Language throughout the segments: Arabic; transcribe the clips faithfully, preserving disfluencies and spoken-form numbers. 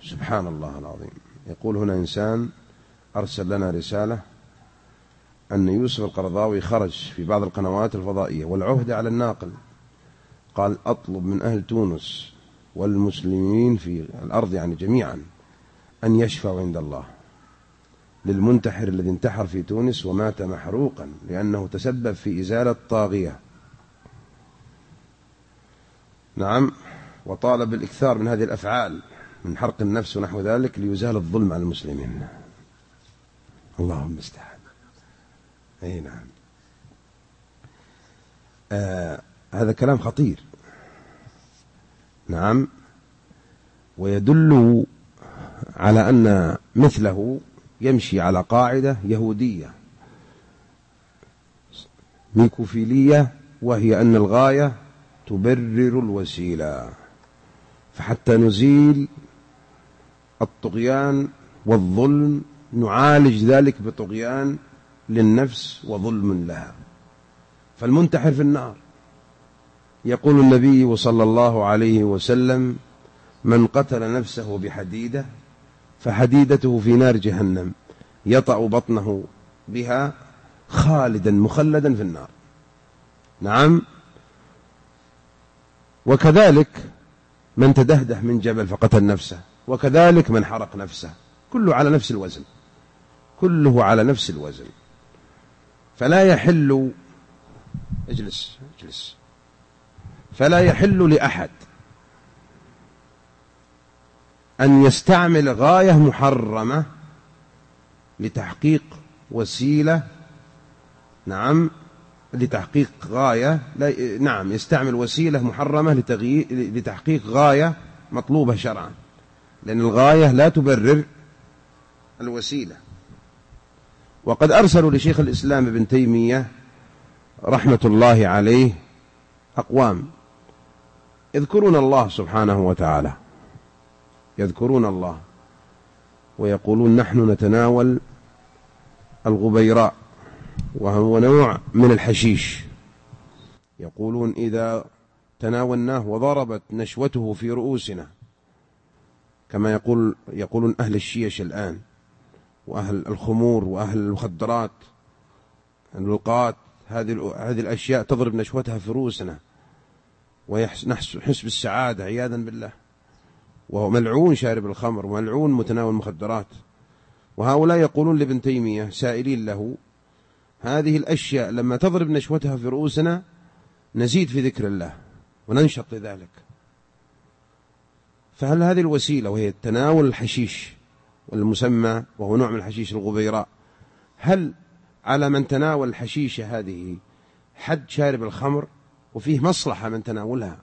سبحان الله العظيم. يقول هنا إنسان أرسل لنا رسالة أن يوسف القرضاوي خرج في بعض القنوات الفضائية والعهد على الناقل، قال أطلب من أهل تونس والمسلمين في الأرض يعني جميعا أن يشفعوا عند الله للمنتحر الذي انتحر في تونس ومات محروقا لأنه تسبب في إزالة طاغية. نعم، وطالب بالإكثار من هذه الأفعال من حرق النفس ونحو ذلك ليزال الظلم على المسلمين. اللهم استعان. أي نعم. آه هذا كلام خطير. نعم، ويدل على أن مثله يمشي على قاعدة يهودية ميكوفيلية، وهي أن الغاية تبرر الوسيلة، فحتى نزيل الطغيان والظلم نعالج ذلك بطغيان للنفس وظلم لها. فالمنتحر في النار. يقول النبي صلى الله عليه وسلم: من قتل نفسه بحديدة فحديدته في نار جهنم يطأ بطنه بها خالدا مخلدا في النار. نعم. وكذلك من تدهده من جبل فقتل نفسه، وكذلك من حرق نفسه، كله على نفس الوزن، كله على نفس الوزن. فلا يحل اجلس اجلس فلا يحل لأحد أن يستعمل غاية محرمة لتحقيق وسيلة. نعم، لتحقيق غاية لا نعم يستعمل وسيلة محرمة لتغيير لتحقيق غاية مطلوبة شرعا، لأن الغاية لا تبرر الوسيلة. وقد أرسلوا لشيخ الإسلام ابن تيمية رحمة الله عليه أقوام يذكرون الله سبحانه وتعالى، يذكرون الله ويقولون نحن نتناول الغبيراء وهو نوع من الحشيش، يقولون إذا تناولناه وضربت نشوته في رؤوسنا كما يقول يقولون أهل الشيش الآن وأهل الخمور وأهل المخدرات اللقات، هذه هذه الأشياء تضرب نشوتها في رؤوسنا ويحس بالسعادة عياذا بالله، وهو ملعون شارب الخمر وملعون متناول المخدرات. وهؤلاء يقولون لابن تيمية سائلين له: هذه الأشياء لما تضرب نشوتها في رؤوسنا نزيد في ذكر الله وننشط لذلك، فهل هذه الوسيلة وهي تناول الحشيش والمسمى وهو نوع من الحشيش الغبيراء، هل على من تناول الحشيشة هذه حد شارب الخمر وفيه مصلحة من تناولها؟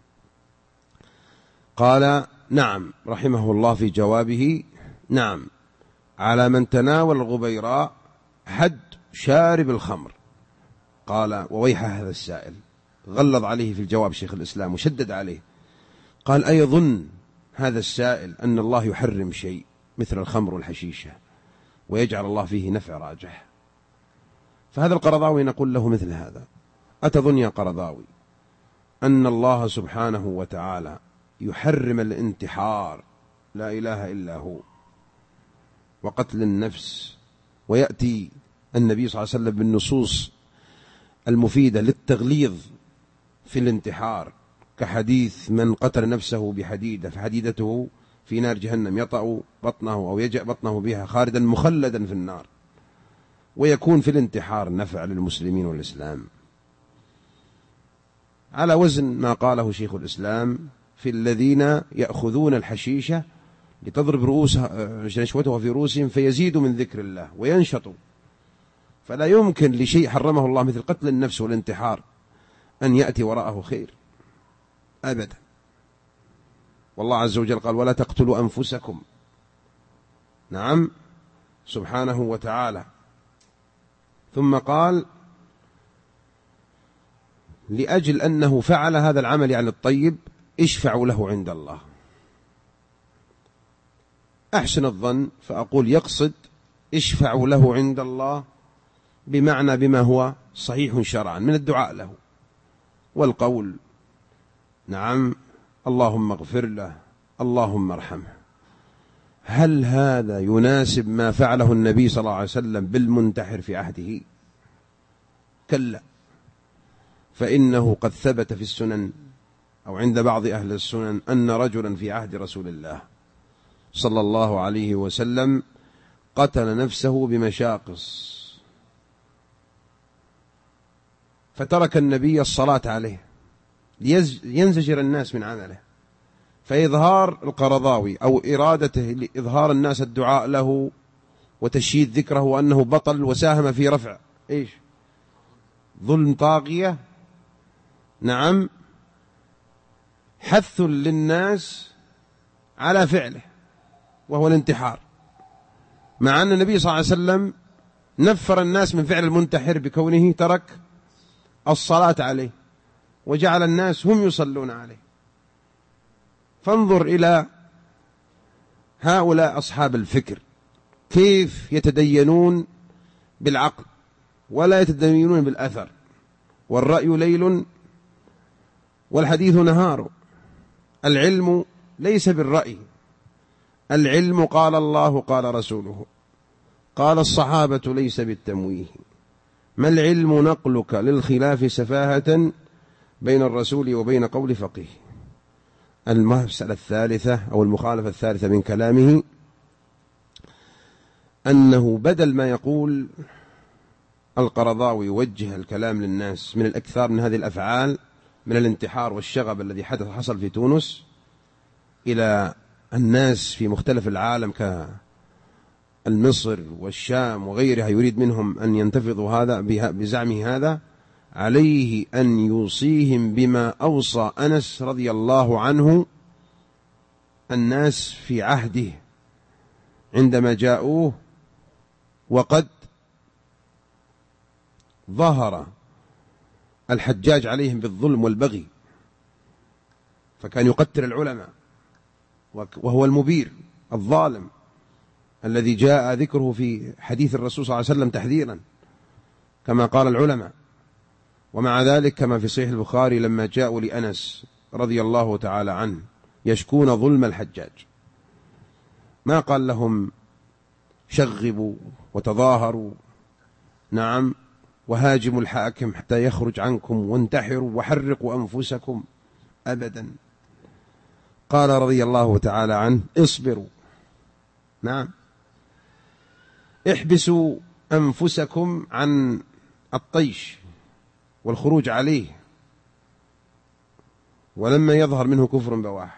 قال نعم رحمه الله في جوابه: نعم، على من تناول الغبيراء حد شارب الخمر. قال وويح هذا السائل، غلظ عليه في الجواب شيخ الإسلام وشدد عليه، قال أيظن هذا السائل أن الله يحرم شيء مثل الخمر والحشيشة ويجعل الله فيه نفع راجح؟ فهذا القرضاوي نقول له مثل هذا: أتظن يا قرضاوي أن الله سبحانه وتعالى يحرم الانتحار، لا إله إلا هو، وقتل النفس، ويأتي النبي صلى الله عليه وسلم بالنصوص المفيدة للتغليظ في الانتحار كحديث من قتل نفسه بحديدة فحديدته في نار جهنم يطأ بطنه أو يجأ بطنه بها خالدا مخلدا في النار، ويكون في الانتحار نفع للمسلمين والإسلام، على وزن ما قاله شيخ الإسلام في الذين يأخذون الحشيشة لتضرب رؤوسها نشوتها في رؤوسهم فيزيدوا من ذكر الله وينشطوا. فلا يمكن لشيء حرمه الله مثل قتل النفس والانتحار أن يأتي وراءه خير أبدا. والله عز وجل قال ولا تقتلوا أنفسكم. نعم سبحانه وتعالى. ثم قال لأجل أنه فعل هذا العمل يعني الطيب اشفعوا له عند الله. أحسن الظن فأقول يقصد اشفعوا له عند الله بمعنى بما هو صحيح شرعا من الدعاء له والقول نعم اللهم اغفر له اللهم ارحمه. هل هذا يناسب ما فعله النبي صلى الله عليه وسلم بالمنتحر في عهده؟ كلا، فإنه قد ثبت في السنن أو عند بعض أهل السنن أن رجلا في عهد رسول الله صلى الله عليه وسلم قتل نفسه بمشاقص، فترك النبي الصلاة عليه لينزجر الناس من عمله، فإظهار القرضاوي أو إرادته لإظهار الناس الدعاء له وتشييد ذكره وأنه بطل وساهم في رفع إيش؟ ظلم طاغية، نعم، حث للناس على فعله وهو الانتحار، مع أن النبي صلى الله عليه وسلم نفر الناس من فعل المنتحر بكونه ترك الصلاة عليه وجعل الناس هم يصلون عليه. فانظر إلى هؤلاء أصحاب الفكر كيف يتدينون بالعقل ولا يتدينون بالأثر، والرأي ليل والحديث نهار. العلم ليس بالرأي، العلم قال الله قال رسوله قال الصحابة ليس بالتمويه. ما العلم نقلك للخلاف سفاهة بين الرسول وبين قول فقيه. المسألة الثالثة أو المخالفة الثالثة من كلامه أنه بدل ما يقول القرضاوي يوجه الكلام للناس من الأكثار من هذه الأفعال من الانتحار والشغب الذي حدث حصل في تونس إلى الناس في مختلف العالم كالمصر والشام وغيرها يريد منهم أن ينتفضوا هذا بزعمه هذا، عليه أن يوصيهم بما أوصى أنس رضي الله عنه الناس في عهده عندما جاءوه وقد ظهر الحجاج عليهم بالظلم والبغي، فكان يقتل العلماء وهو المبير الظالم الذي جاء ذكره في حديث الرسول صلى الله عليه وسلم تحذيرا كما قال العلماء. ومع ذلك كما في صحيح البخاري لما جاءوا لأنس رضي الله تعالى عنه يشكون ظلم الحجاج ما قال لهم شغبوا وتظاهروا، نعم، وهاجموا الحاكم حتى يخرج عنكم وانتحروا وحرقوا أنفسكم، أبدا. قال رضي الله تعالى عنه اصبروا، نعم، احبسوا أنفسكم عن الطيش والخروج عليه ولما يظهر منه كفر بواح.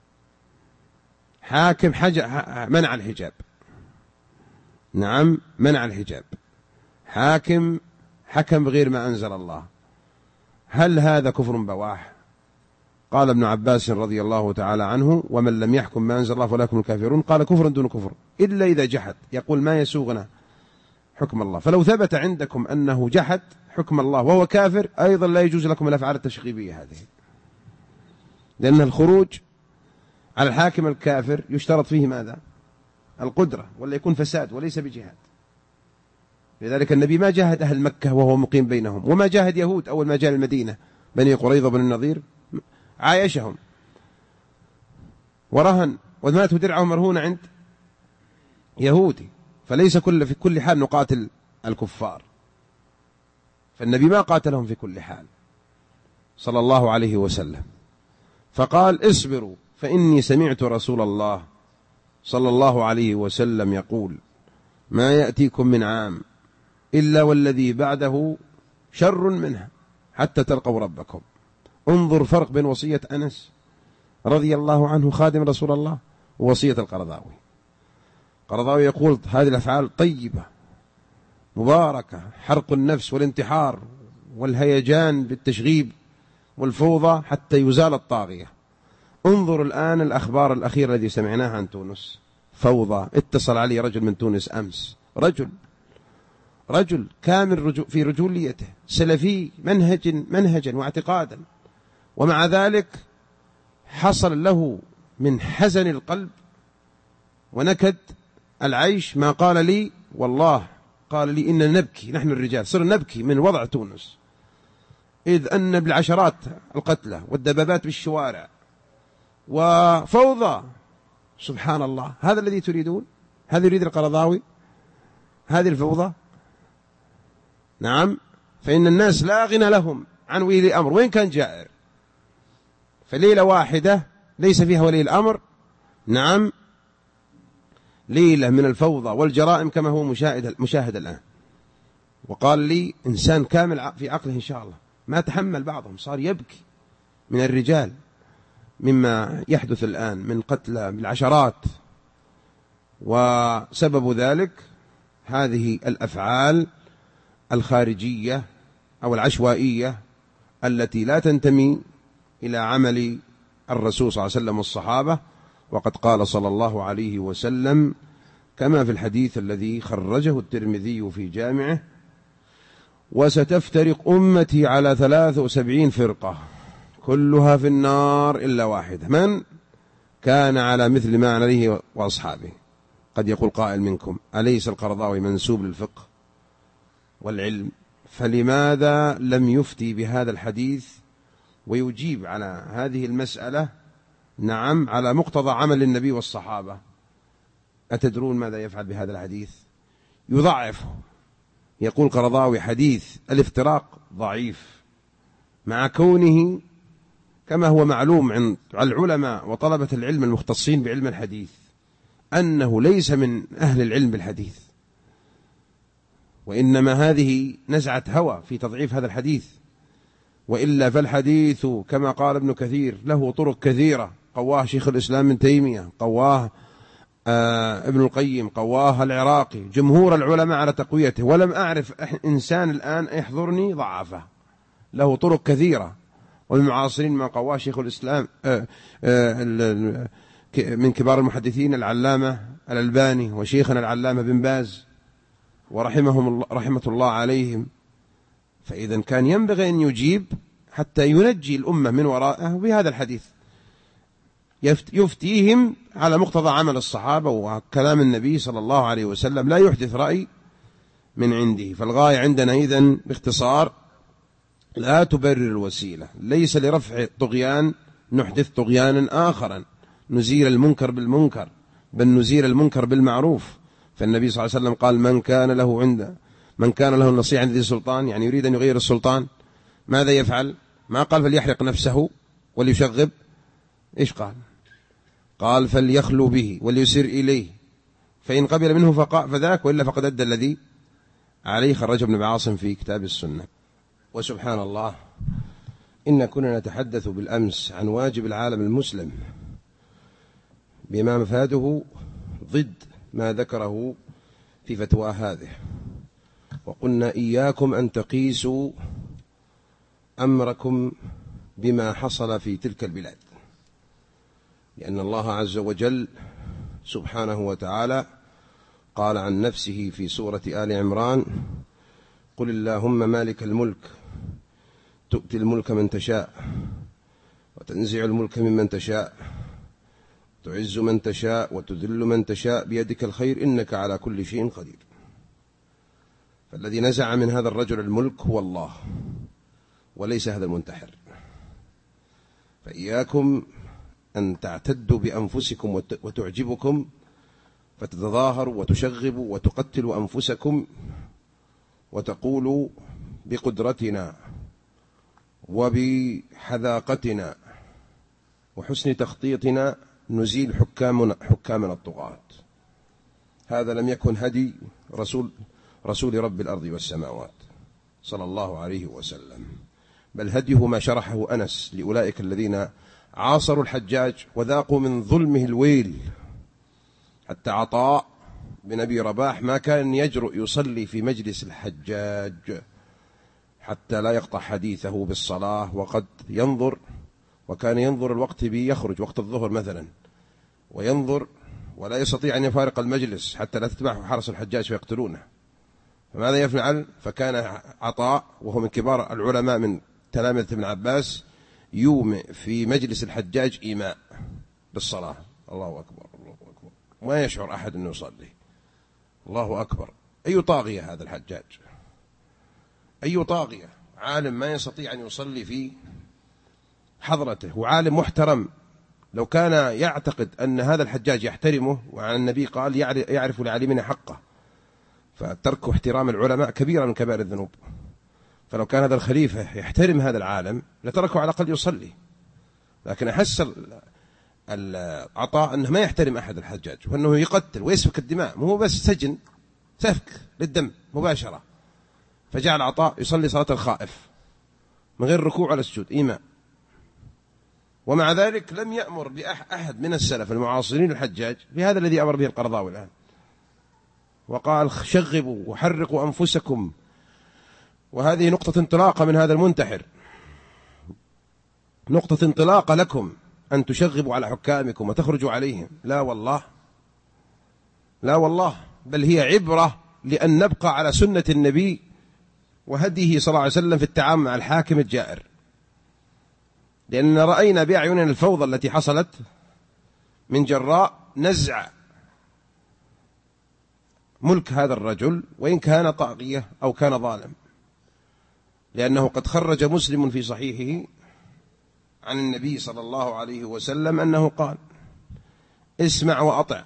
حاكم حاجة منع الحجاب، نعم، منع الحجاب، حاكم حكم بغير ما أنزل الله، هل هذا كفر بواح؟ قال ابن عباس رضي الله تعالى عنه ومن لم يحكم ما أنزل الله فأولئك هم الكافرون، قال كفر دون كفر إلا إذا جحد، يقول ما يسوغنا حكم الله. فلو ثبت عندكم أنه جحد حكم الله وهو كافر أيضا لا يجوز لكم الأفعال التشغيبية هذه، لأن الخروج على الحاكم الكافر يشترط فيه ماذا؟ القدرة، ولا يكون فساد وليس بجهاد. لذلك النبي ما جاهد أهل مكة وهو مقيم بينهم، وما جاهد يهود أول ما جاء المدينة بني قريظة بن النضير، عايشهم ورهن وماتوا درعهم مرهونة عند يهودي، فليس كل في كل حال نقاتل الكفار، فالنبي ما قاتلهم في كل حال صلى الله عليه وسلم. فقال اصبروا فإني سمعت رسول الله صلى الله عليه وسلم يقول ما يأتيكم من عام إلا والذي بعده شر منها حتى تلقوا ربكم. انظر فرق بين وصية أنس رضي الله عنه خادم رسول الله ووصية القرضاوي. القرضاوي يقول هذه الأفعال طيبة مباركة، حرق النفس والانتحار والهيجان بالتشغيب والفوضى حتى يزال الطاغية. انظر الآن الأخبار الأخيرة التي سمعناها عن تونس، فوضى. اتصل علي رجل من تونس أمس، رجل رجل كامل رجو في رجوليته، سلفي منهج منهجا واعتقادا، ومع ذلك حصل له من حزن القلب ونكد العيش ما قال لي، والله قال لي إننا نبكي، نحن الرجال صرنا نبكي من وضع تونس، إذ أن بالعشرات القتلى والدبابات بالشوارع وفوضى سبحان الله، هذا الذي تريدون؟ هذا يريد القرضاوي؟ هذه الفوضى؟ نعم. فإن الناس لا غنى لهم عن ولي الأمر وين كان جائر، فليلة واحدة ليس فيها ولي الأمر، نعم، ليلة من الفوضى والجرائم كما هو مشاهد, مشاهد الآن. وقال لي إنسان كامل في عقله إن شاء الله، ما تحمل بعضهم، صار يبكي من الرجال مما يحدث الآن من قتلى بالعشرات، وسبب ذلك هذه الأفعال الخارجية أو العشوائية التي لا تنتمي إلى عمل الرسول صلى الله عليه وسلم والصحابة. وقد قال صلى الله عليه وسلم كما في الحديث الذي خرجه الترمذي في جامعه: وستفترق أمتي على ثلاث وسبعين فرقة كلها في النار إلا واحدة، من كان على مثل ما عليه وأصحابه. قد يقول قائل منكم: أليس القرضاوي منسوب للفقه والعلم؟ فلماذا لم يفتي بهذا الحديث ويجيب على هذه المسألة نعم على مقتضى عمل النبي والصحابة؟ أتدرون ماذا يفعل بهذا الحديث؟ يضعفه. يقول قرضاوي: حديث الافتراق ضعيف، مع كونه كما هو معلوم عند العلماء وطلبة العلم المختصين بعلم الحديث أنه ليس من أهل العلم بالحديث، وإنما هذه نزعة هوى في تضعيف هذا الحديث. وإلا فالحديث كما قال ابن كثير له طرق كثيرة، قواه شيخ الإسلام ابن تيمية، قواه آه ابن القيم، قواه العراقي، جمهور العلماء على تقويته، ولم أعرف إنسان الآن يحضرني ضعفه، له طرق كثيرة. والمعاصرين ما قواه شيخ الإسلام آه آه من كبار المحدثين العلامة الألباني وشيخنا العلامة بن باز ورحمهم الله رحمة الله عليهم. فإذا كان ينبغي أن يجيب حتى ينجي الأمة من وراءه بهذا الحديث، يفتيهم على مقتضى عمل الصحابة وكلام النبي صلى الله عليه وسلم، لا يحدث رأي من عنده. فالغاية عندنا إذن باختصار: لا تبرر الوسيلة، ليس لرفع طغيان نحدث طغيانا آخرا، نزيل المنكر بالمنكر، بل نزيل المنكر بالمعروف. فالنبي صلى الله عليه وسلم قال: من كان له عند من كان له النصيحة عند ذي السلطان، يعني يريد أن يغير السلطان، ماذا يفعل؟ ما قال فليحرق نفسه وليشغب، إيش قال؟ قال فليخلو به وليسر إليه، فإن قبل منه فذاك، وإلا فقد أدى الذي عليه. خرج ابن عاصم في كتاب السنة. وسبحان الله، إن كنا نتحدث بالأمس عن واجب العالم المسلم بما مفاده ضد ما ذكره في فتوى هذه، وقلنا إياكم أن تقيسوا أمركم بما حصل في تلك البلاد، لأن الله عز وجل سبحانه وتعالى قال عن نفسه في سورة آل عمران: قل اللهم مالك الملك تؤتي الملك من تشاء وتنزع الملك ممن تشاء تعز من تشاء وتذل من تشاء بيدك الخير إنك على كل شيء قدير. فالذي نزع من هذا الرجل الملك هو الله وليس هذا المنتحر. فإياكم أن تعتدوا بأنفسكم وتعجبكم فتتظاهروا وتشغبوا وتقتلوا أنفسكم وتقولوا بقدرتنا وبحذاقتنا وحسن تخطيطنا نزيل حكامنا حكامنا الطغاة. هذا لم يكن هدي رسول رسول رب الأرض والسماوات صلى الله عليه وسلم، بل هديه ما شرحه أنس لأولئك الذين عاصروا الحجاج وذاقوا من ظلمه الويل. حتى عطاء بن أبي رباح ما كان يجرؤ يصلي في مجلس الحجاج حتى لا يقطع حديثه بالصلاة، وقد ينظر، وكان ينظر الوقت به يخرج وقت الظهر مثلا وينظر ولا يستطيع أن يفارق المجلس حتى لا تتبعه حرس الحجاج فيقتلونه. فماذا يفعل؟ فكان عطاء وهو من كبار العلماء من تلامذة ابن عباس يومئ في مجلس الحجاج إيماء بالصلاة. الله أكبر الله أكبر، ما يشعر أحد أنه يصلي. الله أكبر، أي طاغية هذا الحجاج، أي طاغية، عالم ما يستطيع أن يصلي في حضرته، وعالم محترم لو كان يعتقد أن هذا الحجاج يحترمه، وعن النبي قال يعرف لعالمنا حقه، فترك احترام العلماء كبيرة من كبائر الذنوب. فلو كان هذا الخليفة يحترم هذا العالم لتركه على الأقل يصلي، لكن أحس العطاء أنه ما يحترم أحد الحجاج، وأنه يقتل ويسفك الدماء، مو بس سجن، سفك للدم مباشرة. فجعل عطاء يصلي صلاة الخائف من غير ركوع ولا سجود، إيماء. ومع ذلك لم يأمر بأحد من السلف المعاصرين الحجاج بهذا الذي أمر به القرضاوي الآن، وقال شغبوا وحرقوا أنفسكم. وهذه نقطة انطلاقة من هذا المنتحر، نقطة انطلاقة لكم أن تشغبوا على حكامكم وتخرجوا عليهم. لا والله، لا والله، بل هي عبرة لأن نبقى على سنة النبي وهديه صلى الله عليه وسلم في التعامل مع الحاكم الجائر. لأن رأينا بأعيننا الفوضى التي حصلت من جراء نزع ملك هذا الرجل، وإن كان طاغية أو كان ظالم، لأنه قد خرج مسلم في صحيحه عن النبي صلى الله عليه وسلم أنه قال: اسمع وأطع،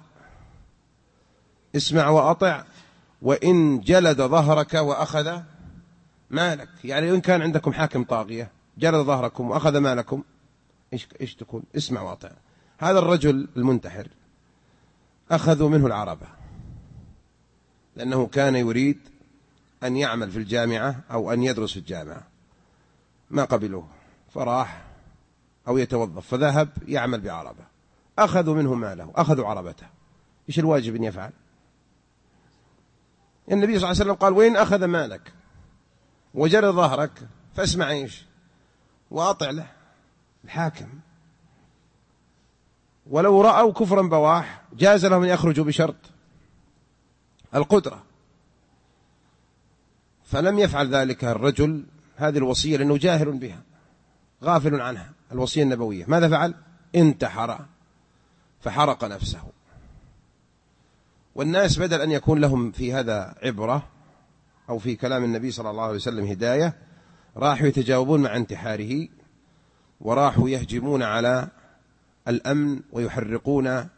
اسمع وأطع، وإن جلد ظهرك وأخذ مالك. يعني إن كان عندكم حاكم طاغية جلد ظهركم وأخذ مالكم، إيش إيش تكون؟ اسمع وأطع. هذا الرجل المنتحر أخذوا منه العربة، لأنه كان يريد أن يعمل في الجامعة أو أن يدرس في الجامعة، ما قبلوه فراح، أو يتوظف فذهب يعمل بعربة، أخذوا منه ماله، أخذوا عربته. إيش الواجب أن يفعل؟ النبي صلى الله عليه وسلم قال: وإن أخذ مالك وجلد ظهرك فاسمع إيش وأطع له الحاكم. ولو رأوا كفرا بواح جاز لهم أن يخرجوا بشرط القدرة، فلم يفعل ذلك الرجل هذه الوصية لأنه جاهل بها غافل عنها، الوصية النبوية. ماذا فعل؟ انتحر فحرق نفسه. والناس بدل أن يكون لهم في هذا عبرة أو في كلام النبي صلى الله عليه وسلم هداية، راحوا يتجاوبون مع انتحاره، وراحوا يهجمون على الأمن ويحرقون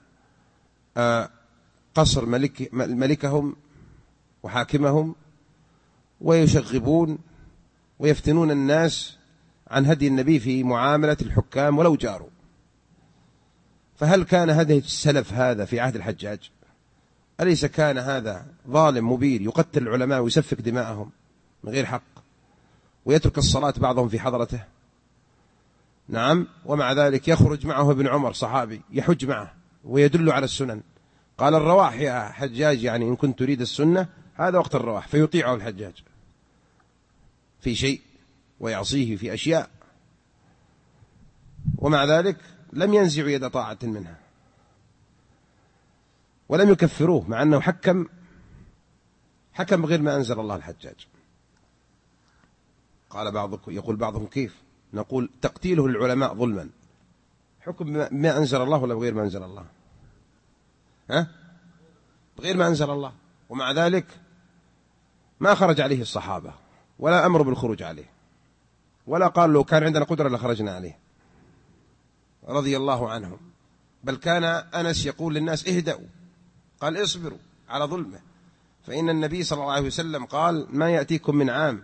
قصر ملك ملكهم وحاكمهم، ويشغبون ويفتنون الناس عن هدي النبي في معاملة الحكام ولو جاروا. فهل كان هدي السلف هذا في عهد الحجاج؟ أليس كان هذا ظالم مبين يقتل العلماء ويسفك دماءهم من غير حق ويترك الصلاة بعضهم في حضرته؟ نعم. ومع ذلك يخرج معه ابن عمر صحابي يحج معه ويدل على السنن. قال: الرواح يا حجاج، يعني إن كنت تريد السنة هذا وقت الرواح. فيطيعه الحجاج في شيء ويعصيه في أشياء، ومع ذلك لم ينزعوا يد طاعة منها ولم يكفروه، مع أنه حكم حكم بغير ما أنزل الله الحجاج. قال بعضكم، يقول بعضهم: كيف نقول تقتيله العلماء ظلما، حكم ما أنزل الله ولا بغير ما أنزل الله؟ ها؟ بغير ما أنزل الله. ومع ذلك ما خرج عليه الصحابة ولا أمروا بالخروج عليه، ولا قال لو كان عندنا قدرة لخرجنا عليه رضي الله عنهم. بل كان أنس يقول للناس: اهدأوا، قال: اصبروا على ظلمه، فإن النبي صلى الله عليه وسلم قال: ما يأتيكم من عام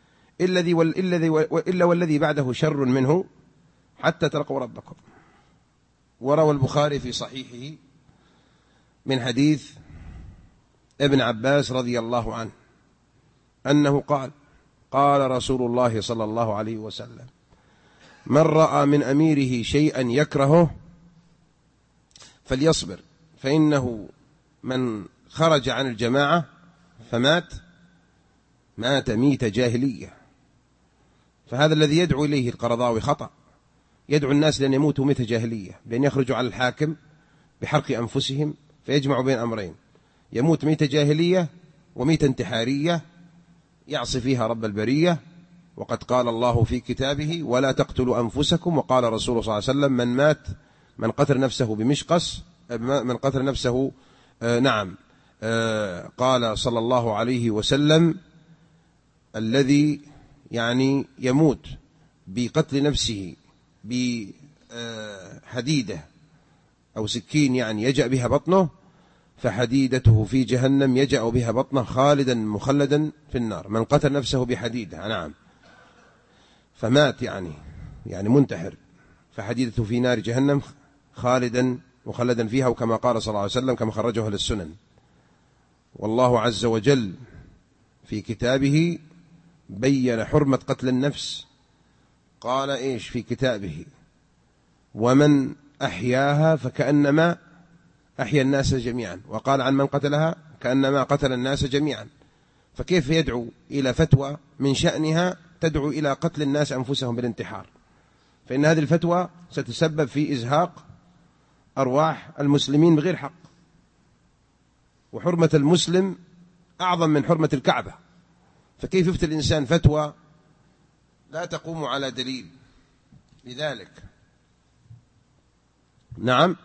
إلا والذي بعده شر منه حتى تلقوا ربكم. وروى البخاري في صحيحه من حديث ابن عباس رضي الله عنه أنه قال: قال رسول الله صلى الله عليه وسلم: من رأى من أميره شيئا يكرهه فليصبر، فإنه من خرج عن الجماعة فمات مات ميت جاهلية. فهذا الذي يدعو إليه القرضاوي خطأ، يدعو الناس لأن يموتوا ميت جاهلية، بأن يخرجوا على الحاكم بحرق أنفسهم، فيجمعوا بين أمرين: يموت ميت جاهلية وميت انتحارية يعصي فيها رب البرية. وقد قال الله في كتابه: ولا تقتلوا أنفسكم. وقال رسول صلى الله عليه وسلم: من مات من قتل نفسه بمشقص، من قتل نفسه آه نعم آه قال صلى الله عليه وسلم: الذي يعني يموت بقتل نفسه بحديدة أو سكين يعني يجأ بها بطنه، فحديدته في جهنم يجأ بها بطنه خالدا مخلدا في النار. من قتل نفسه بحديدة، نعم، فمات يعني يعني منتحر، فحديدته في نار جهنم خالدا مخلدا فيها، وكما قال صلى الله عليه وسلم كما خرجه للسنن. والله عز وجل في كتابه بين حرمة قتل النفس، قال إيش في كتابه؟ ومن أحياها فكأنما أحيا الناس جميعا، وقال عن من قتلها كأنما قتل الناس جميعا. فكيف يدعو إلى فتوى من شأنها تدعو إلى قتل الناس أنفسهم بالانتحار؟ فإن هذه الفتوى ستسبب في إزهاق أرواح المسلمين بغير حق، وحرمة المسلم أعظم من حرمة الكعبة، فكيف يفتي الإنسان فتوى لا تقوم على دليل؟ لذلك نعم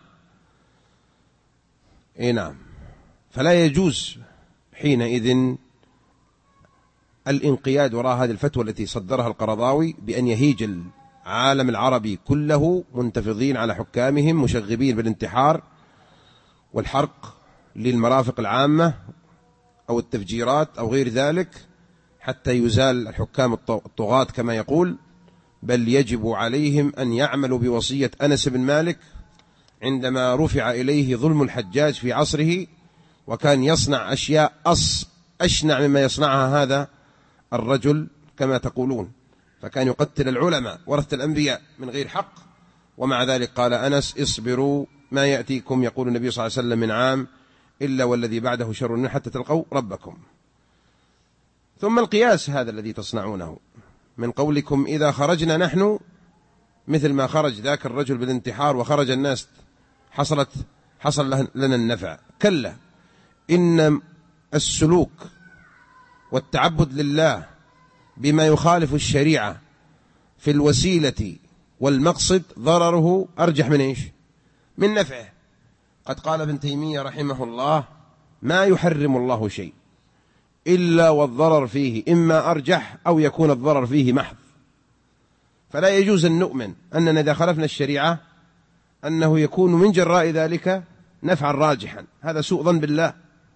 إيه نعم فلا يجوز حينئذ الانقياد وراء هذه الفتوى التي صدرها القرضاوي بأن يهيج العالم العربي كله منتفضين على حكامهم مشغبين بالانتحار والحرق للمرافق العامة أو التفجيرات أو غير ذلك حتى يزال الحكام الطغاة كما يقول. بل يجب عليهم أن يعملوا بوصية أنس بن مالك عندما رفع إليه ظلم الحجاج في عصره، وكان يصنع أشياء أص أشنع مما يصنعها هذا الرجل كما تقولون، فكان يقتل العلماء ورثة الأنبياء من غير حق، ومع ذلك قال أنس: اصبروا ما يأتيكم يقول النبي صلى الله عليه وسلم من عام إلا والذي بعده شر منه حتى تلقوا ربكم. ثم القياس هذا الذي تصنعونه من قولكم إذا خرجنا نحن مثل ما خرج ذاك الرجل بالانتحار وخرج الناس حصلت حصل لنا النفع. كلا، إن السلوك والتعبد لله بما يخالف الشريعة في الوسيلة والمقصد ضرره أرجح من إيش؟ من نفعه. قد قال ابن تيمية رحمه الله: ما يحرم الله شيء إلا والضرر فيه إما أرجح أو يكون الضرر فيه محض. فلا يجوز أن نؤمن أننا إذا خالفنا الشريعة أنه يكون من جراء ذلك نفعا راجحا، هذا سوء ظن بالله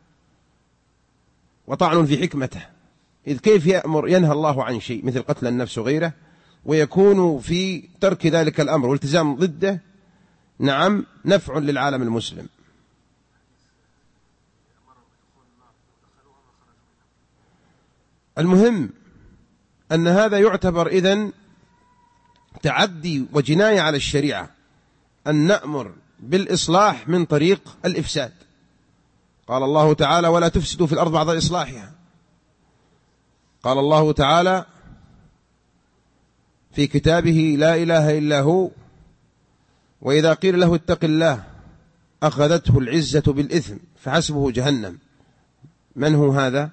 وطعن في حكمته. إذ كيف يأمر ينهى الله عن شيء مثل قتل النفس وغيره ويكون في ترك ذلك الأمر والالتزام ضده نعم نفع للعالم المسلم. المهم أن هذا يعتبر إذن تعدي وجناية على الشريعة أن نأمر بالإصلاح من طريق الإفساد. قال الله تعالى: ولا تفسدوا في الأرض بعد إصلاحها. قال الله تعالى في كتابه: لا إله إلا هو وإذا قيل له اتق الله أخذته العزة بالإثم فحسبه جهنم. من هو هذا؟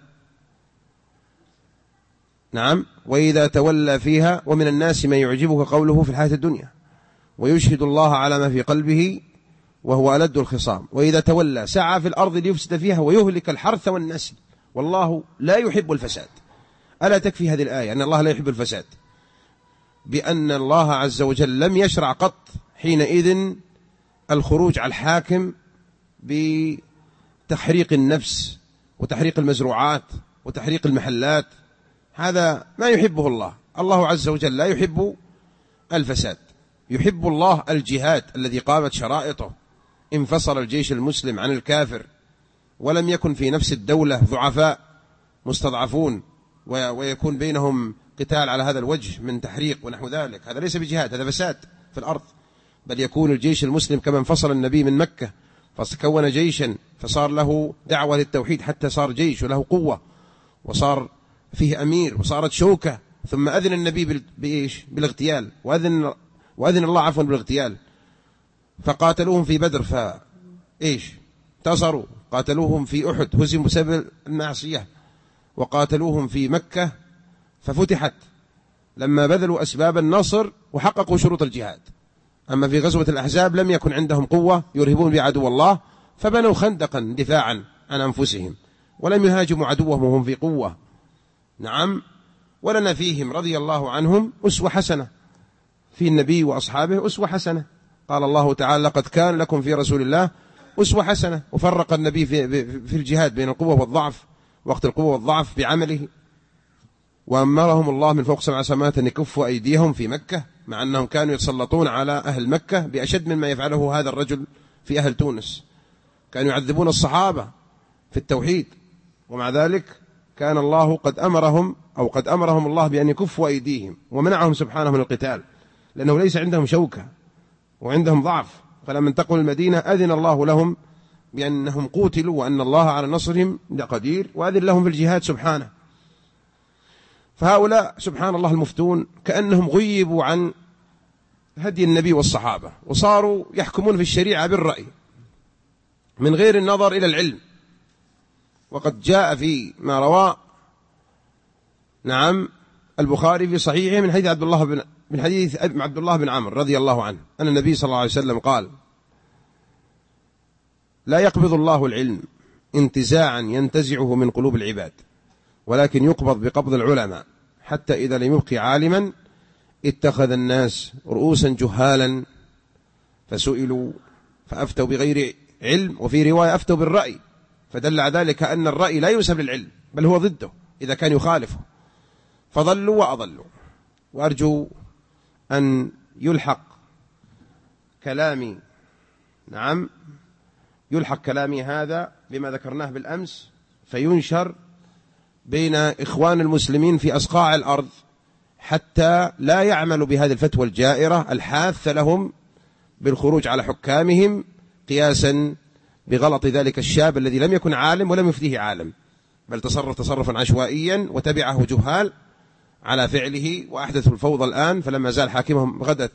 نعم: وإذا تولى فيها ومن الناس من يعجبك قوله في الحياة الدنيا ويشهد الله على ما في قلبه وهو ألد الخصام وإذا تولى سعى في الأرض ليفسد فيها ويهلك الحرث والنسل والله لا يحب الفساد. ألا تكفي هذه الآية أن الله لا يحب الفساد بأن الله عز وجل لم يشرع قط حينئذ الخروج على الحاكم بتحريق النفس وتحريق المزروعات وتحريق المحلات؟ هذا ما يحبه الله. الله عز وجل لا يحب الفساد، يحب الله الجهاد الذي قامت شرائطه، انفصل الجيش المسلم عن الكافر ولم يكن في نفس الدولة ضعفاء مستضعفون ويكون بينهم قتال على هذا الوجه من تحريق ونحو ذلك. هذا ليس بجهاد، هذا فساد في الأرض. بل يكون الجيش المسلم كما انفصل النبي من مكة فكون جيشا فصار له دعوة للتوحيد حتى صار جيش وله قوة وصار فيه أمير وصارت شوكة، ثم أذن النبي بإيش؟ بالاغتيال، وأذن, وأذن الله عفوا بالاغتيال، فقاتلوهم في بدر فإيش؟ انتصروا. قاتلوهم في أحد هزموا بسبب المعصية، وقاتلوهم في مكة ففتحت لما بذلوا أسباب النصر وحققوا شروط الجهاد. أما في غزوة الأحزاب لم يكن عندهم قوة يرهبون بعدو الله فبنوا خندقا دفاعا عن أنفسهم ولم يهاجموا عدوهم وهم في قوة. نعم، ولنا فيهم رضي الله عنهم أسوة حسنة، في النبي وأصحابه أسوة حسنة. قال الله تعالى لقد كان لكم في رسول الله أسوة حسنة، وفرق النبي في, في الجهاد بين القوة والضعف، وقت القوة والضعف بعمله، وأمرهم الله من فوق سبع سماوات أن يكفوا أيديهم في مكة، مع أنهم كانوا يتسلطون على أهل مكة بأشد مما يفعله هذا الرجل في أهل تونس. كانوا يعذبون الصحابة في التوحيد، ومع ذلك كان الله قد أمرهم أو قد أمرهم الله بأن يكفوا أيديهم، ومنعهم سبحانه من القتال، لأنه ليس عندهم شوكة وعندهم ضعف. فلما انتقلوا المدينة أذن الله لهم بأنهم قوتلوا، وأن الله على نصرهم لقدير، وأذن لهم في الجهاد سبحانه. فهؤلاء سبحان الله المفتون كأنهم غيبوا عن هدي النبي والصحابة، وصاروا يحكمون في الشريعة بالرأي من غير النظر إلى العلم. وقد جاء في ما روى نعم البخاري في صحيحه من حديث عبد الله بن من حديث عبد الله بن عمرو رضي الله عنه أن النبي صلى الله عليه وسلم قال: لا يقبض الله العلم انتزاعا ينتزعه من قلوب العباد، ولكن يقبض بقبض العلماء، حتى إذا لم يبقي عالما اتخذ الناس رؤوسا جهالا فسئلوا فأفتوا بغير علم، وفي رواية أفتوا بالرأي، فدل على ذلك أن الرأي لا ينسب للعلم بل هو ضده إذا كان يخالفه، فضلوا وأضلوا. وأرجو أن يلحق كلامي نعم يلحق كلامي هذا بما ذكرناه بالأمس، فينشر بين إخوان المسلمين في أصقاع الأرض، حتى لا يعملوا بهذه الفتوى الجائرة الحاثة لهم بالخروج على حكامهم قياسا بغلط ذلك الشاب الذي لم يكن عالم ولم يفتيه عالم، بل تصرف تصرفا عشوائيا وتبعه جهال على فعله، وأحدثوا الفوضى الآن. فلما زال حاكمهم غدت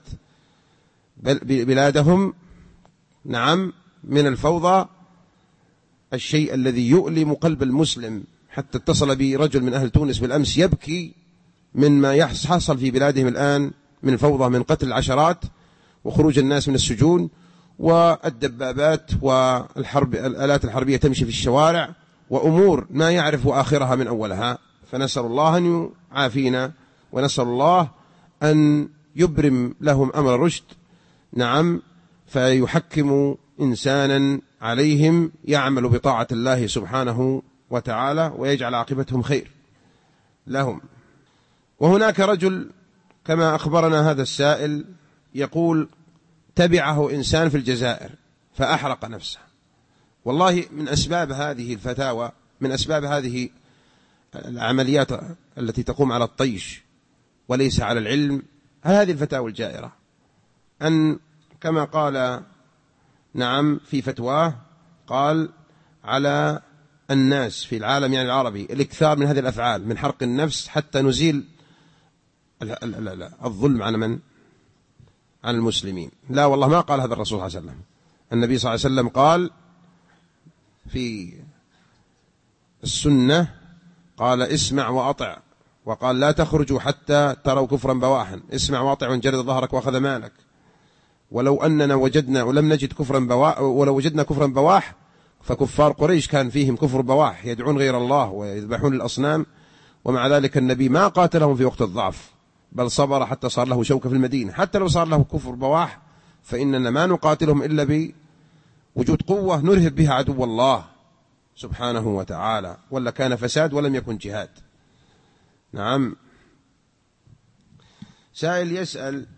بلادهم نعم من الفوضى الشيء الذي يؤلم قلب المسلم، حتى اتصل بي رجل من أهل تونس بالأمس يبكي مما يحصل في بلادهم الآن من الفوضى، من قتل العشرات وخروج الناس من السجون، والدبابات والحرب الآلات الحربية تمشي في الشوارع، وأمور ما يعرف آخرها من أولها. فنسأل الله أن يعافينا، ونسأل الله أن يبرم لهم أمر رشد نعم، فيحكم إنسانا عليهم يعمل بطاعة الله سبحانه وتعالى، ويجعل عاقبتهم خير لهم. وهناك رجل كما أخبرنا هذا السائل يقول تبعه إنسان في الجزائر فأحرق نفسه. والله من أسباب هذه الفتاوى، من أسباب هذه العمليات التي تقوم على الطيش وليس على العلم، هذه الفتاوى الجائرة، أن كما قال نعم في فتواه قال على الناس في العالم يعني العربي الاكثار من هذه الأفعال من حرق النفس حتى نزيل الظلم عن من؟ عن المسلمين. لا والله ما قال هذا الرسول صلى الله عليه وسلم. النبي صلى الله عليه وسلم قال في السنة قال اسمع وأطع، وقال لا تخرجوا حتى تروا كفرا بواحا، اسمع وأطع وانجرد ظهرك وأخذ مالك. ولو أننا وجدنا ولم نجد كفرا بواح، ولو وجدنا كفرا بواح فكفار قريش كان فيهم كفر بواح، يدعون غير الله ويذبحون الأصنام، ومع ذلك النبي ما قاتلهم في وقت الضعف، بل صبر حتى صار له شوكة في المدينة. حتى لو صار له كفر بواح فإننا ما نقاتلهم إلا بوجود قوة نرهب بها عدو الله سبحانه وتعالى، ولا كان فساد ولم يكن جهاد. نعم. سائل يسأل